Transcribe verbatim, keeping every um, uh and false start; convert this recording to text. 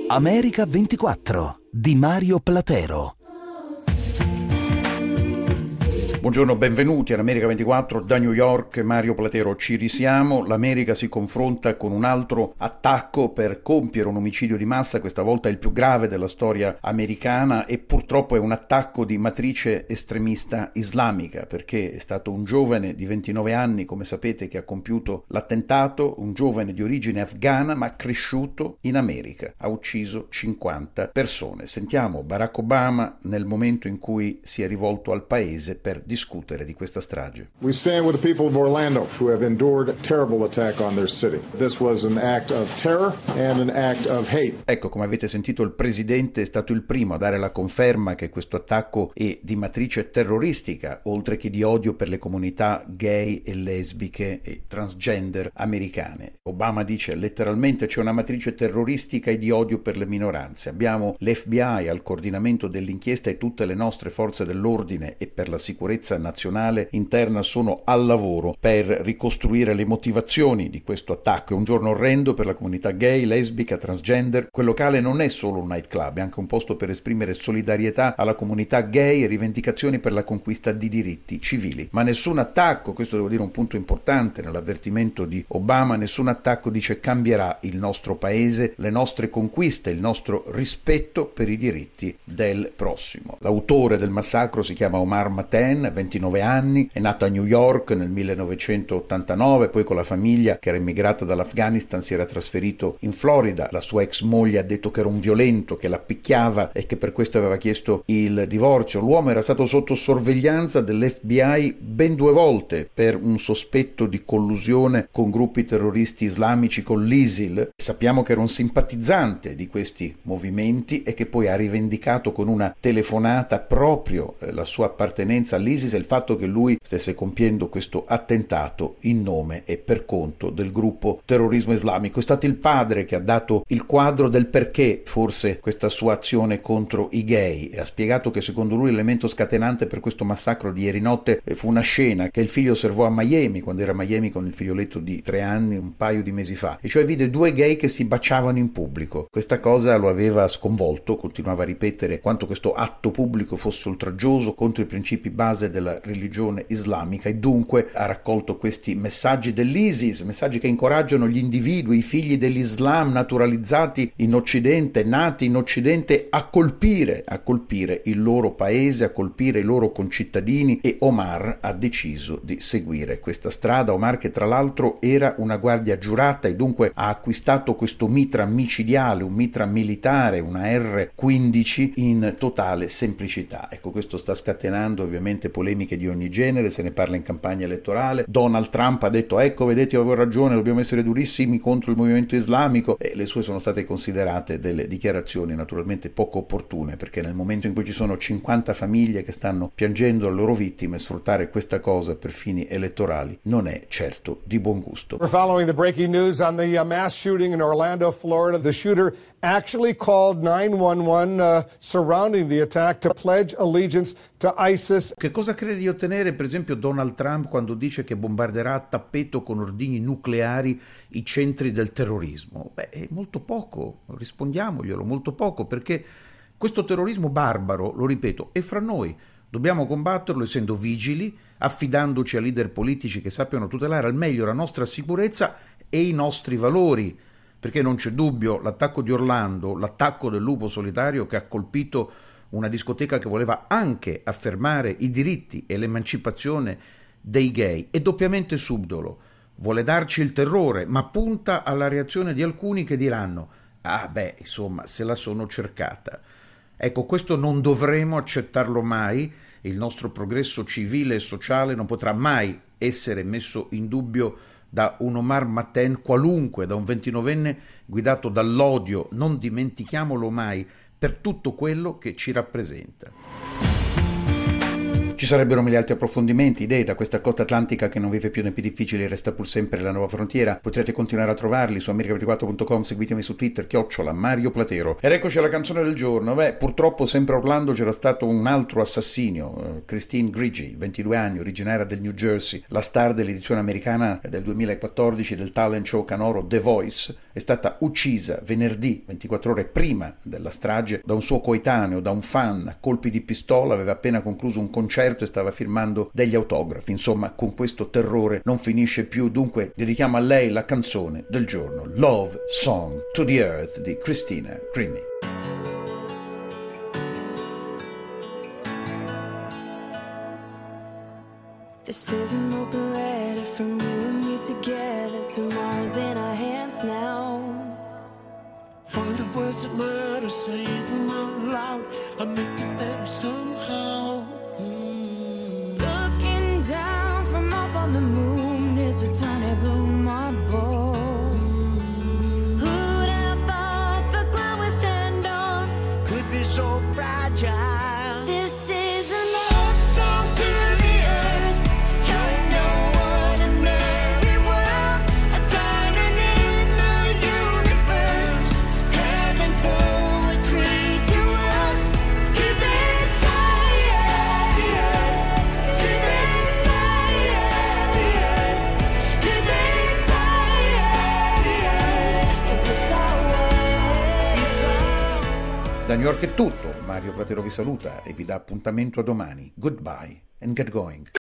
America ventiquattro di Mario Platero. Buongiorno, benvenuti all'America ventiquattro da New York, Mario Platero. Ci risiamo, l'America si confronta con un altro attacco per compiere un omicidio di massa, questa volta il più grave della storia americana, e purtroppo è un attacco di matrice estremista islamica, perché è stato un giovane di ventinove anni, come sapete, che ha compiuto l'attentato, un giovane di origine afghana ma cresciuto in America, ha ucciso cinquanta persone. Sentiamo Barack Obama nel momento in cui si è rivolto al paese per discutere di questa strage. We stand with the people of Orlando who have endured a terrible attack on their city. This was an act of terror and an act of hate. Ecco, come avete sentito, il presidente è stato il primo a dare la conferma che questo attacco è di matrice terroristica, oltre che di odio per le comunità gay e lesbiche e transgender americane. Obama dice letteralmente c'è una matrice terroristica e di odio per le minoranze. Abbiamo l'F B I al coordinamento dell'inchiesta e tutte le nostre forze dell'ordine e per la sicurezza nazionale interna sono al lavoro per ricostruire le motivazioni di questo attacco. È un giorno orrendo per la comunità gay, lesbica, transgender. Quel locale non è solo un nightclub, è anche un posto per esprimere solidarietà alla comunità gay e rivendicazioni per la conquista di diritti civili. Ma nessun attacco, questo devo dire un punto importante nell'avvertimento di Obama, nessun attacco dice cambierà il nostro paese, le nostre conquiste, il nostro rispetto per i diritti del prossimo. L'autore del massacro si chiama Omar Mateen, ventinove anni, è nato a New York nel millenovecentottantanove, poi con la famiglia che era immigrata dall'Afghanistan si era trasferito in Florida. La sua ex moglie ha detto che era un violento, che la picchiava e che per questo aveva chiesto il divorzio. L'uomo era stato sotto sorveglianza dell'F B I ben due volte per un sospetto di collusione con gruppi terroristi islamici, con l'ISIL. Sappiamo che era un simpatizzante di questi movimenti e che poi ha rivendicato con una telefonata proprio eh, la sua appartenenza all'ISIS e il fatto che lui stesse compiendo questo attentato in nome e per conto del gruppo terrorismo islamico. È stato il padre che ha dato il quadro del perché forse questa sua azione contro i gay e ha spiegato che secondo lui l'elemento scatenante per questo massacro di ieri notte fu una scena che il figlio osservò a Miami, quando era a Miami con il figlioletto di tre anni un paio di mesi fa, e cioè vide due gay che si baciavano in pubblico. Questa cosa lo aveva sconvolto, continuava a ripetere quanto questo atto pubblico fosse oltraggioso contro i principi base della religione islamica, e dunque ha raccolto questi messaggi dell'ISIS, messaggi che incoraggiano gli individui, i figli dell'Islam naturalizzati in Occidente, nati in Occidente, a colpire, a colpire il loro paese, a colpire i loro concittadini, e Omar ha deciso di seguire questa strada. Omar, che tra l'altro era una guardia giurata e dunque ha acquistato questo mitra micidiale, un mitra militare, una R quindici, in totale semplicità. Ecco, questo sta scatenando ovviamente polemiche di ogni genere, se ne parla in campagna elettorale. Donald Trump ha detto ecco, vedete, io avevo ragione, dobbiamo essere durissimi contro il movimento islamico, e le sue sono state considerate delle dichiarazioni naturalmente poco opportune, perché nel momento in cui ci sono cinquanta famiglie che stanno piangendo le loro vittime, sfruttare questa cosa per fini elettorali non è certo di buon gusto. We're following the breaking news on the uh, mass shooting in Orlando, Florida. The shooter actually called nine one one uh, surrounding the attack to pledge allegiance to ISIS. Che cosa crede di ottenere, per esempio, Donald Trump quando dice che bombarderà a tappeto con ordigni nucleari i centri del terrorismo? Beh, è molto poco, rispondiamoglielo, molto poco, perché questo terrorismo barbaro, lo ripeto, è fra noi. Dobbiamo combatterlo essendo vigili, affidandoci a leader politici che sappiano tutelare al meglio la nostra sicurezza e i nostri valori. Perché non c'è dubbio, l'attacco di Orlando, l'attacco del lupo solitario che ha colpito una discoteca che voleva anche affermare i diritti e l'emancipazione dei gay, è doppiamente subdolo. Vuole darci il terrore, ma punta alla reazione di alcuni che diranno ah beh, insomma, se la sono cercata. Ecco, questo non dovremo accettarlo mai. Il nostro progresso civile e sociale non potrà mai essere messo in dubbio da un Omar Mateen qualunque, da un ventinovenne guidato dall'odio. Non dimentichiamolo mai, per tutto quello che ci rappresenta. Ci sarebbero mille altri approfondimenti, idee da questa costa atlantica che non vive più nei più difficili e resta pur sempre la nuova frontiera. Potrete continuare a trovarli su america ventiquattro punto com, seguitemi su Twitter, chiocciola Mario Platero. Ed eccoci alla canzone del giorno. Beh, purtroppo sempre a Orlando c'era stato un altro assassinio, uh, Christine Grigsby, ventidue anni, originaria del New Jersey, la star dell'edizione americana del duemilaquattordici del talent show canoro The Voice, è stata uccisa venerdì, ventiquattro ore prima della strage, da un suo coetaneo, da un fan, a colpi di pistola. Aveva appena concluso un concerto e stava firmando degli autografi. Insomma, con questo terrore non finisce più. Dunque dedichiamo a lei la canzone del giorno, Love Song to the Earth di Christina Grigsby. This is an open letter from you and me together. Tomorrow's in our hands now. Find the words that matter, say them out loud. I make it better somehow. Mm. Looking down from up on the moon is a tiny blue marble. Mm. Who'd have thought the ground would stand on? Could be so fragile. This is a love song to the earth. You're no ordinary world, a diamond in the universe. Heaven's poetry to us. Keep it higher, keep it higher, keep it higher, 'cause it's our way. Da New York è tutto, Mario Platero vi saluta e vi dà appuntamento a domani. Goodbye and get going.